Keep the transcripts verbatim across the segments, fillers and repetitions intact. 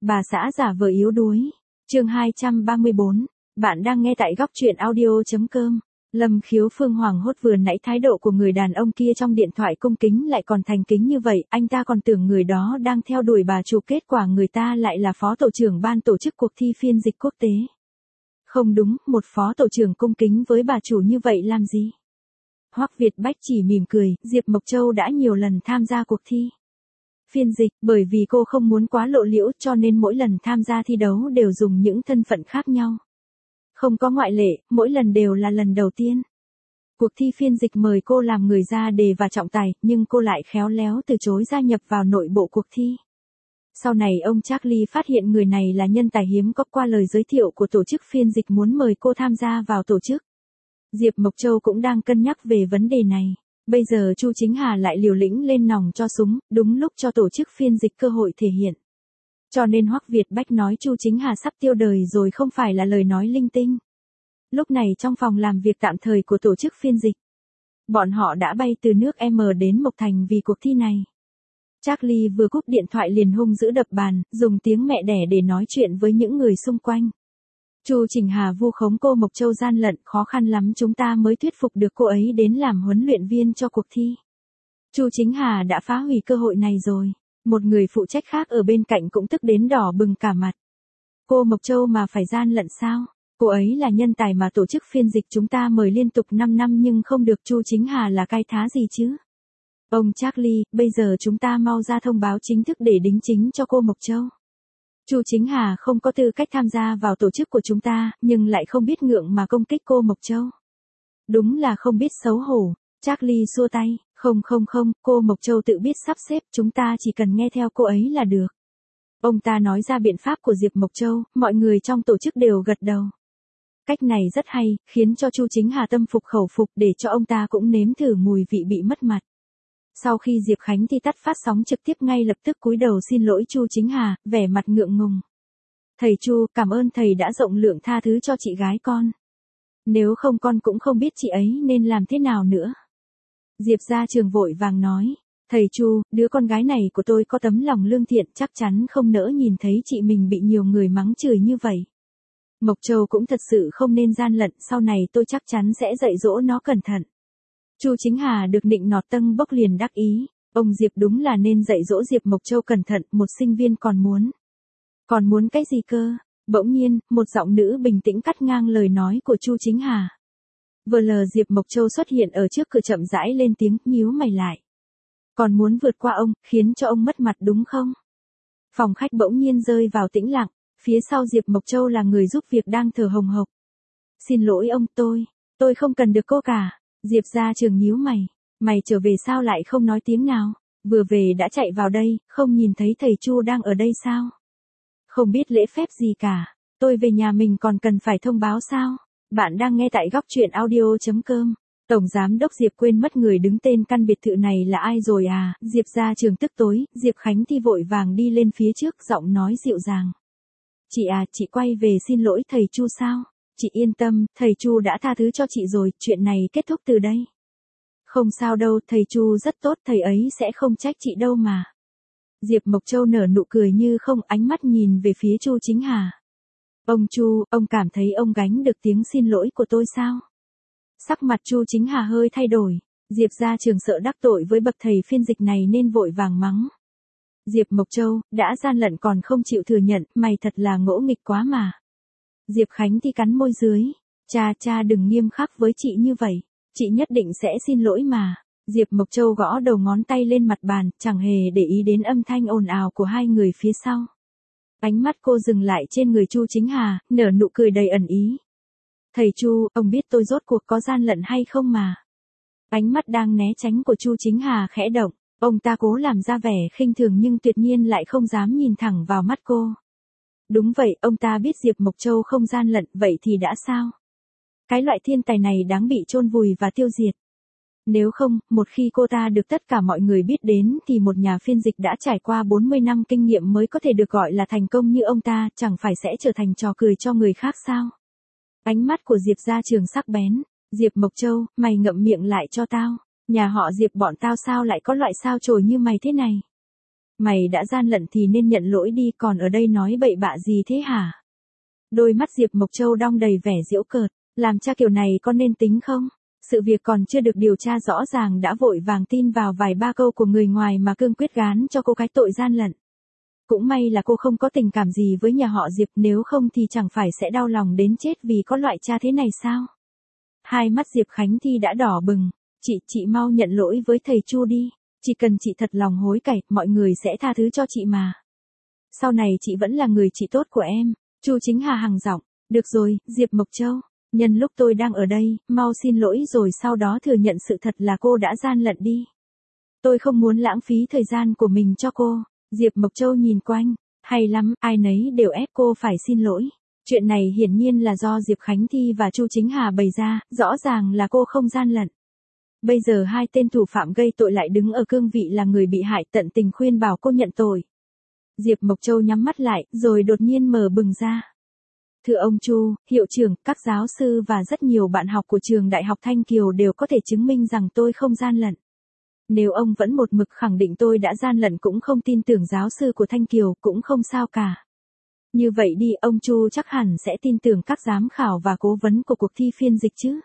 Bà xã giả vờ yếu đuối. Chương hai trăm ba mươi bốn. Bạn đang nghe tại góc truyện audio.com. Lâm Khiếu Phương hoảng hốt, vừa nãy thái độ của người đàn ông kia trong điện thoại cung kính lại còn thành kính như vậy, anh ta còn tưởng người đó đang theo đuổi bà chủ, kết quả người ta lại là phó tổ trưởng ban tổ chức cuộc thi phiên dịch quốc tế. Không đúng, một phó tổ trưởng cung kính với bà chủ như vậy làm gì? Hoắc Việt Bách chỉ mỉm cười, Diệp Mộc Châu đã nhiều lần tham gia cuộc thi phiên dịch, bởi vì cô không muốn quá lộ liễu cho nên mỗi lần tham gia thi đấu đều dùng những thân phận khác nhau. Không có ngoại lệ, mỗi lần đều là lần đầu tiên. Cuộc thi phiên dịch mời cô làm người ra đề và trọng tài, nhưng cô lại khéo léo từ chối gia nhập vào nội bộ cuộc thi. Sau này ông Charlie phát hiện người này là nhân tài hiếm có, qua lời giới thiệu của tổ chức phiên dịch muốn mời cô tham gia vào tổ chức. Diệp Mộc Châu cũng đang cân nhắc về vấn đề này. Bây giờ Chu Chính Hà lại liều lĩnh lên nòng cho súng, đúng lúc cho tổ chức phiên dịch cơ hội thể hiện. Cho nên Hoắc Việt Bách nói Chu Chính Hà sắp tiêu đời rồi không phải là lời nói linh tinh. Lúc này trong phòng làm việc tạm thời của tổ chức phiên dịch, bọn họ đã bay từ nước M đến Mộc Thành vì cuộc thi này. Charlie vừa cúp điện thoại liền hung dữ đập bàn, dùng tiếng mẹ đẻ để nói chuyện với những người xung quanh. Chu Trình Hà vu khống cô Mộc Châu gian lận, khó khăn lắm chúng ta mới thuyết phục được cô ấy đến làm huấn luyện viên cho cuộc thi. Chu Chính Hà đã phá hủy cơ hội này rồi. Một người phụ trách khác ở bên cạnh cũng tức đến đỏ bừng cả mặt. Cô Mộc Châu mà phải gian lận sao? Cô ấy là nhân tài mà tổ chức phiên dịch chúng ta mời liên tục năm năm nhưng không được. Chu Chính Hà là cái thá gì chứ? Ông Charlie, bây giờ chúng ta mau ra thông báo chính thức để đính chính cho cô Mộc Châu. Chu Chính Hà không có tư cách tham gia vào tổ chức của chúng ta, nhưng lại không biết ngượng mà công kích cô Mộc Châu. Đúng là không biết xấu hổ. Charlie xua tay, không không không, cô Mộc Châu tự biết sắp xếp, chúng ta chỉ cần nghe theo cô ấy là được. Ông ta nói ra biện pháp của Diệp Mộc Châu, mọi người trong tổ chức đều gật đầu. Cách này rất hay, khiến cho Chu Chính Hà tâm phục khẩu phục để cho ông ta cũng nếm thử mùi vị bị mất mặt. Sau khi Diệp Khánh Thi tắt phát sóng trực tiếp ngay lập tức cúi đầu xin lỗi Chu Chính Hà, vẻ mặt ngượng ngùng. Thầy Chu, cảm ơn thầy đã rộng lượng tha thứ cho chị gái con. Nếu không con cũng không biết chị ấy nên làm thế nào nữa. Diệp Gia Trường vội vàng nói, thầy Chu, đứa con gái này của tôi có tấm lòng lương thiện, chắc chắn không nỡ nhìn thấy chị mình bị nhiều người mắng chửi như vậy. Mộc Châu cũng thật sự không nên gian lận, sau này tôi chắc chắn sẽ dạy dỗ nó cẩn thận. Chu Chính Hà được nịnh nọt tâng bốc liền đắc ý, ông Diệp đúng là nên dạy dỗ Diệp Mộc Châu cẩn thận, một sinh viên còn muốn. Còn muốn cái gì cơ? Bỗng nhiên, một giọng nữ bình tĩnh cắt ngang lời nói của Chu Chính Hà. Vừa lờ Diệp Mộc Châu xuất hiện ở trước cửa chậm rãi lên tiếng, nhíu mày lại. Còn muốn vượt qua ông, khiến cho ông mất mặt đúng không? Phòng khách bỗng nhiên rơi vào tĩnh lặng, phía sau Diệp Mộc Châu là người giúp việc đang thở hồng hộc. Xin lỗi ông, tôi, tôi không cần được cô cả. Diệp Gia Trường nhíu mày, mày trở về sao lại không nói tiếng nào? Vừa về đã chạy vào đây, không nhìn thấy thầy Chu đang ở đây sao? Không biết lễ phép gì cả, tôi về nhà mình còn cần phải thông báo sao? Bạn đang nghe tại góc truyện audio.com. Tổng Giám đốc Diệp quên mất người đứng tên căn biệt thự này là ai rồi à? Diệp Gia Trường tức tối, Diệp Khánh Thi vội vàng đi lên phía trước, giọng nói dịu dàng. Chị à, chị quay về xin lỗi thầy Chu sao? Chị yên tâm, thầy Chu đã tha thứ cho chị rồi, chuyện này kết thúc từ đây. Không sao đâu, thầy Chu rất tốt, thầy ấy sẽ không trách chị đâu mà. Diệp Mộc Châu nở nụ cười như không, ánh mắt nhìn về phía Chu Chính Hà. Ông Chu, ông cảm thấy ông gánh được tiếng xin lỗi của tôi sao? Sắc mặt Chu Chính Hà hơi thay đổi, Diệp Gia Trường sợ đắc tội với bậc thầy phiên dịch này nên vội vàng mắng. Diệp Mộc Châu, đã gian lận còn không chịu thừa nhận, mày thật là ngỗ nghịch quá mà. Diệp Khánh Thi cắn môi dưới, cha cha đừng nghiêm khắc với chị như vậy, chị nhất định sẽ xin lỗi mà. Diệp Mộc Châu gõ đầu ngón tay lên mặt bàn, chẳng hề để ý đến âm thanh ồn ào của hai người phía sau. Ánh mắt cô dừng lại trên người Chu Chính Hà, nở nụ cười đầy ẩn ý. Thầy Chu, ông biết tôi rốt cuộc có gian lận hay không mà? Ánh mắt đang né tránh của Chu Chính Hà khẽ động, ông ta cố làm ra vẻ khinh thường nhưng tuyệt nhiên lại không dám nhìn thẳng vào mắt cô. Đúng vậy, ông ta biết Diệp Mộc Châu không gian lận, vậy thì đã sao? Cái loại thiên tài này đáng bị chôn vùi và tiêu diệt. Nếu không, một khi cô ta được tất cả mọi người biết đến thì một nhà phiên dịch đã trải qua bốn mươi năm kinh nghiệm mới có thể được gọi là thành công như ông ta, chẳng phải sẽ trở thành trò cười cho người khác sao? Ánh mắt của Diệp Gia Trường sắc bén, Diệp Mộc Châu, mày ngậm miệng lại cho tao, nhà họ Diệp bọn tao sao lại có loại sao chổi như mày thế này? Mày đã gian lận thì nên nhận lỗi đi, còn ở đây nói bậy bạ gì thế hả? Đôi mắt Diệp Mộc Châu đong đầy vẻ giễu cợt, làm cha kiểu này có nên tính không? Sự việc còn chưa được điều tra rõ ràng đã vội vàng tin vào vài ba câu của người ngoài mà cương quyết gán cho cô cái tội gian lận. Cũng may là cô không có tình cảm gì với nhà họ Diệp, nếu không thì chẳng phải sẽ đau lòng đến chết vì có loại cha thế này sao? Hai mắt Diệp Khánh Thi đã đỏ bừng, chị, chị mau nhận lỗi với thầy Chu đi, chỉ cần chị thật lòng hối cải, mọi người sẽ tha thứ cho chị mà. Sau này chị vẫn là người chị tốt của em. Chu Chính Hà hằng giọng, được rồi, Diệp Mộc Châu, nhân lúc tôi đang ở đây, mau xin lỗi rồi sau đó thừa nhận sự thật là cô đã gian lận đi. Tôi không muốn lãng phí thời gian của mình cho cô. Diệp Mộc Châu nhìn quanh, hay lắm, ai nấy đều ép cô phải xin lỗi. Chuyện này hiển nhiên là do Diệp Khánh Thi và Chu Chính Hà bày ra, rõ ràng là cô không gian lận. Bây giờ hai tên thủ phạm gây tội lại đứng ở cương vị là người bị hại, tận tình khuyên bảo cô nhận tội. Diệp Mộc Châu nhắm mắt lại, rồi đột nhiên mở bừng ra. Thưa ông Chu, hiệu trưởng, các giáo sư và rất nhiều bạn học của trường Đại học Thanh Kiều đều có thể chứng minh rằng tôi không gian lận. Nếu ông vẫn một mực khẳng định tôi đã gian lận cũng không tin tưởng giáo sư của Thanh Kiều cũng không sao cả. Như vậy đi, ông Chu chắc hẳn sẽ tin tưởng các giám khảo và cố vấn của cuộc thi phiên dịch chứ.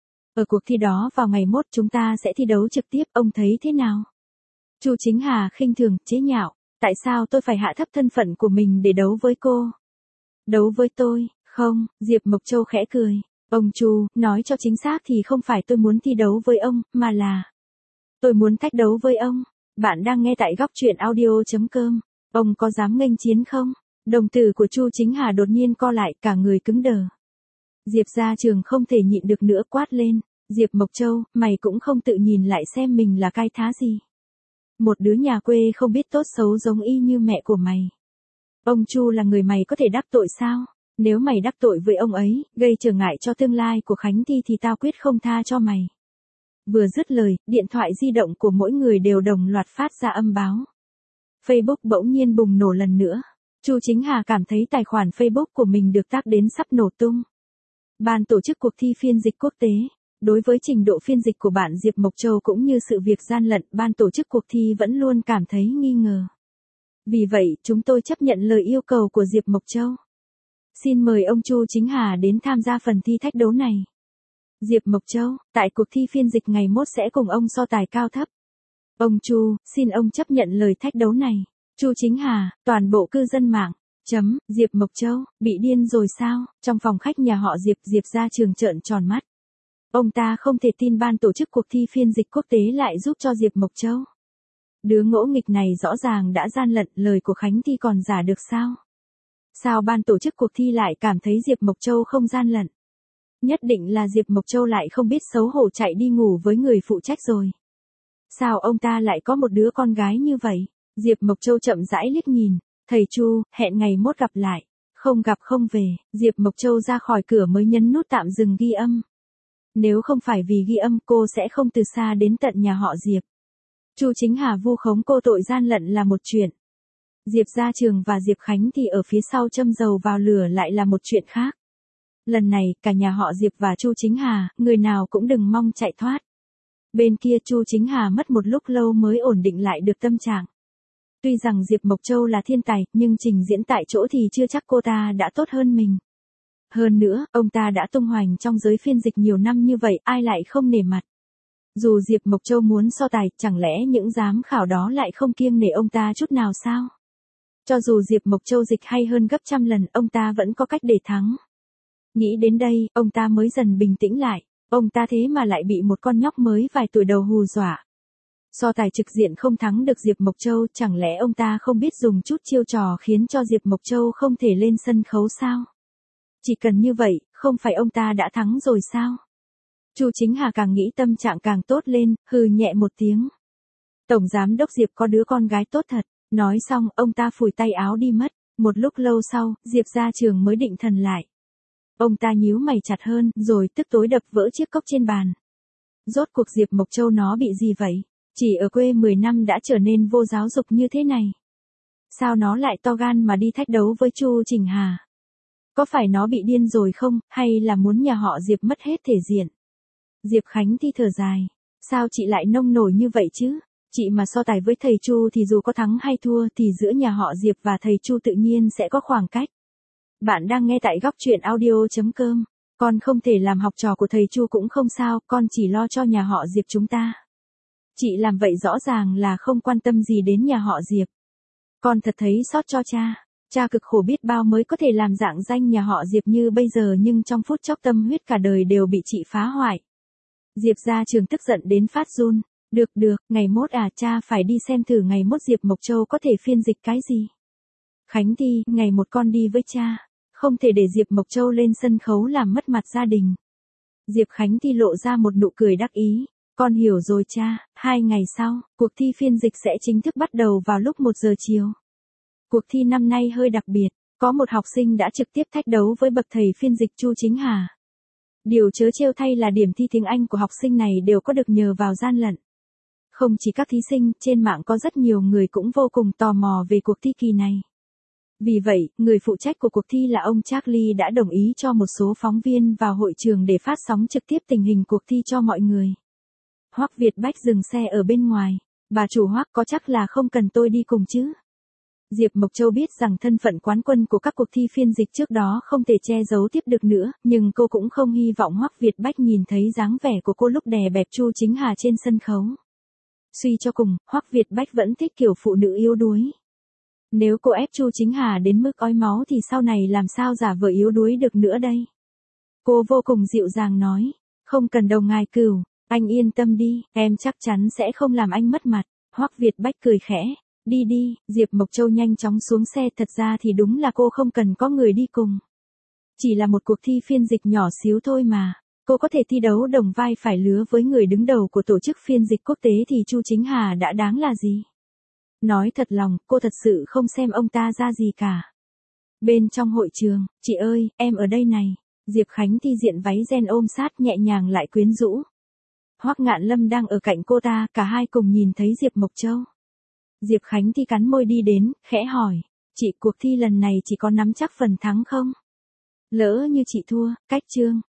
Ở cuộc thi đó vào ngày mốt chúng ta sẽ thi đấu trực tiếp, ông thấy thế nào? Chu Chính Hà khinh thường, chế nhạo, tại sao tôi phải hạ thấp thân phận của mình để đấu với cô? Đấu với tôi, không, Diệp Mộc Châu khẽ cười. Ông Chu, nói cho chính xác thì không phải tôi muốn thi đấu với ông, mà là tôi muốn thách đấu với ông. Bạn đang nghe tại góc truyện audio chấm com. Ông có dám nghênh chiến không? Đồng tử của Chu Chính Hà đột nhiên co lại, cả người cứng đờ. Diệp Gia Trường không thể nhịn được nữa quát lên. Diệp Mộc Châu, mày cũng không tự nhìn lại xem mình là cái thá gì. Một đứa nhà quê không biết tốt xấu giống y như mẹ của mày. Ông Chu là người mày có thể đắc tội sao? Nếu mày đắc tội với ông ấy, gây trở ngại cho tương lai của Khánh Thi thì tao quyết không tha cho mày. Vừa dứt lời, điện thoại di động của mỗi người đều đồng loạt phát ra âm báo. Facebook bỗng nhiên bùng nổ lần nữa. Chu Chính Hà cảm thấy tài khoản Facebook của mình được tác đến sắp nổ tung. Ban tổ chức cuộc thi phiên dịch quốc tế. Đối với trình độ phiên dịch của bạn Diệp Mộc Châu cũng như sự việc gian lận, ban tổ chức cuộc thi vẫn luôn cảm thấy nghi ngờ. Vì vậy, chúng tôi chấp nhận lời yêu cầu của Diệp Mộc Châu. Xin mời ông Chu Chính Hà đến tham gia phần thi thách đấu này. Diệp Mộc Châu, tại cuộc thi phiên dịch ngày mốt sẽ cùng ông so tài cao thấp. Ông Chu, xin ông chấp nhận lời thách đấu này. Chu Chính Hà, toàn bộ cư dân mạng. Chấm, Diệp Mộc Châu, bị điên rồi sao? Trong phòng khách nhà họ Diệp, Diệp Gia Trường trợn tròn mắt. Ông ta không thể tin ban tổ chức cuộc thi phiên dịch quốc tế lại giúp cho Diệp Mộc Châu. Đứa ngỗ nghịch này rõ ràng đã gian lận, lời của Khánh Thi còn giả được sao? Sao ban tổ chức cuộc thi lại cảm thấy Diệp Mộc Châu không gian lận? Nhất định là Diệp Mộc Châu lại không biết xấu hổ chạy đi ngủ với người phụ trách rồi. Sao ông ta lại có một đứa con gái như vậy? Diệp Mộc Châu chậm rãi liếc nhìn. Thầy Chu, hẹn ngày mốt gặp lại. Không gặp không về. Diệp Mộc Châu ra khỏi cửa mới nhấn nút tạm dừng ghi âm. Nếu không phải vì ghi âm cô sẽ không từ xa đến tận nhà họ Diệp. Chu Chính Hà vu khống cô tội gian lận là một chuyện. Diệp Gia Trường và Diệp Khánh thì ở phía sau châm dầu vào lửa lại là một chuyện khác. Lần này, cả nhà họ Diệp và Chu Chính Hà, người nào cũng đừng mong chạy thoát. Bên kia Chu Chính Hà mất một lúc lâu mới ổn định lại được tâm trạng. Tuy rằng Diệp Mộc Châu là thiên tài, nhưng trình diễn tại chỗ thì chưa chắc cô ta đã tốt hơn mình. Hơn nữa, ông ta đã tung hoành trong giới phiên dịch nhiều năm như vậy, ai lại không nể mặt. Dù Diệp Mộc Châu muốn so tài, chẳng lẽ những giám khảo đó lại không kiêng nể ông ta chút nào sao? Cho dù Diệp Mộc Châu dịch hay hơn gấp trăm lần, ông ta vẫn có cách để thắng. Nghĩ đến đây, ông ta mới dần bình tĩnh lại. Ông ta thế mà lại bị một con nhóc mới vài tuổi đầu hù dọa. So tài trực diện không thắng được Diệp Mộc Châu, chẳng lẽ ông ta không biết dùng chút chiêu trò khiến cho Diệp Mộc Châu không thể lên sân khấu sao? Chỉ cần như vậy, không phải ông ta đã thắng rồi sao? Chu Chính Hà càng nghĩ tâm trạng càng tốt lên, hừ nhẹ một tiếng. Tổng giám đốc Diệp có đứa con gái tốt thật. Nói xong, ông ta phủi tay áo đi mất. Một lúc lâu sau, Diệp Gia Trường mới định thần lại. Ông ta nhíu mày chặt hơn, rồi tức tối đập vỡ chiếc cốc trên bàn. Rốt cuộc Diệp Mộc Châu nó bị gì vậy? Chỉ ở quê mười năm đã trở nên vô giáo dục như thế này. Sao nó lại to gan mà đi thách đấu với Chu Trình Hà? Có phải nó bị điên rồi không, hay là muốn nhà họ Diệp mất hết thể diện? Diệp Khánh Thi thở dài. Sao chị lại nông nổi như vậy chứ? Chị mà so tài với thầy Chu thì dù có thắng hay thua thì giữa nhà họ Diệp và thầy Chu tự nhiên sẽ có khoảng cách. Bạn đang nghe tại góc truyện audio.com. Con không thể làm học trò của thầy Chu cũng không sao, con chỉ lo cho nhà họ Diệp chúng ta. Chị làm vậy rõ ràng là không quan tâm gì đến nhà họ Diệp. Con thật thấy xót cho cha. Cha cực khổ biết bao mới có thể làm dạng danh nhà họ Diệp như bây giờ, nhưng trong phút chốc tâm huyết cả đời đều bị chị phá hoại. Diệp gia Trường tức giận đến phát run. Được được, ngày mốt à, cha phải đi xem thử ngày mốt Diệp Mộc Châu có thể phiên dịch cái gì. Khánh Thi, ngày một con đi với cha. Không thể để Diệp Mộc Châu lên sân khấu làm mất mặt gia đình. Diệp Khánh Thi lộ ra một nụ cười đắc ý. Con hiểu rồi cha. Hai ngày sau, cuộc thi phiên dịch sẽ chính thức bắt đầu vào lúc một giờ chiều. Cuộc thi năm nay hơi đặc biệt. Có một học sinh đã trực tiếp thách đấu với bậc thầy phiên dịch Chu Chính Hà. Điều trớ trêu thay là điểm thi tiếng Anh của học sinh này đều có được nhờ vào gian lận. Không chỉ các thí sinh, trên mạng có rất nhiều người cũng vô cùng tò mò về cuộc thi kỳ này. Vì vậy, người phụ trách của cuộc thi là ông Charlie đã đồng ý cho một số phóng viên vào hội trường để phát sóng trực tiếp tình hình cuộc thi cho mọi người. Hoắc Việt Bách dừng xe ở bên ngoài. Bà chủ Hoắc, có chắc là không cần tôi đi cùng chứ? Diệp Mộc Châu biết rằng thân phận quán quân của các cuộc thi phiên dịch trước đó không thể che giấu tiếp được nữa, nhưng cô cũng không hy vọng Hoắc Việt Bách nhìn thấy dáng vẻ của cô lúc đè bẹp Chu Chính Hà trên sân khấu. Suy cho cùng, Hoắc Việt Bách vẫn thích kiểu phụ nữ yếu đuối. Nếu cô ép Chu Chính Hà đến mức ói máu thì sau này làm sao giả vờ yếu đuối được nữa đây? Cô vô cùng dịu dàng nói, không cần đâu ngài Cửu, anh yên tâm đi, em chắc chắn sẽ không làm anh mất mặt. Hoắc Việt Bách cười khẽ, đi đi. Diệp Mộc Châu nhanh chóng xuống xe, thật ra thì đúng là cô không cần có người đi cùng. Chỉ là một cuộc thi phiên dịch nhỏ xíu thôi mà. Cô có thể thi đấu đồng vai phải lứa với người đứng đầu của tổ chức phiên dịch quốc tế thì Chu Chính Hà đã đáng là gì? Nói thật lòng, cô thật sự không xem ông ta ra gì cả. Bên trong hội trường, chị ơi, em ở đây này. Diệp Khánh Thi diện váy ren ôm sát nhẹ nhàng lại quyến rũ. Hoắc Ngạn Lâm đang ở cạnh cô ta, cả hai cùng nhìn thấy Diệp Mộc Châu. Diệp Khánh Thi cắn môi đi đến, khẽ hỏi, chị, cuộc thi lần này chị có nắm chắc phần thắng không? Lỡ như chị thua, cách chương,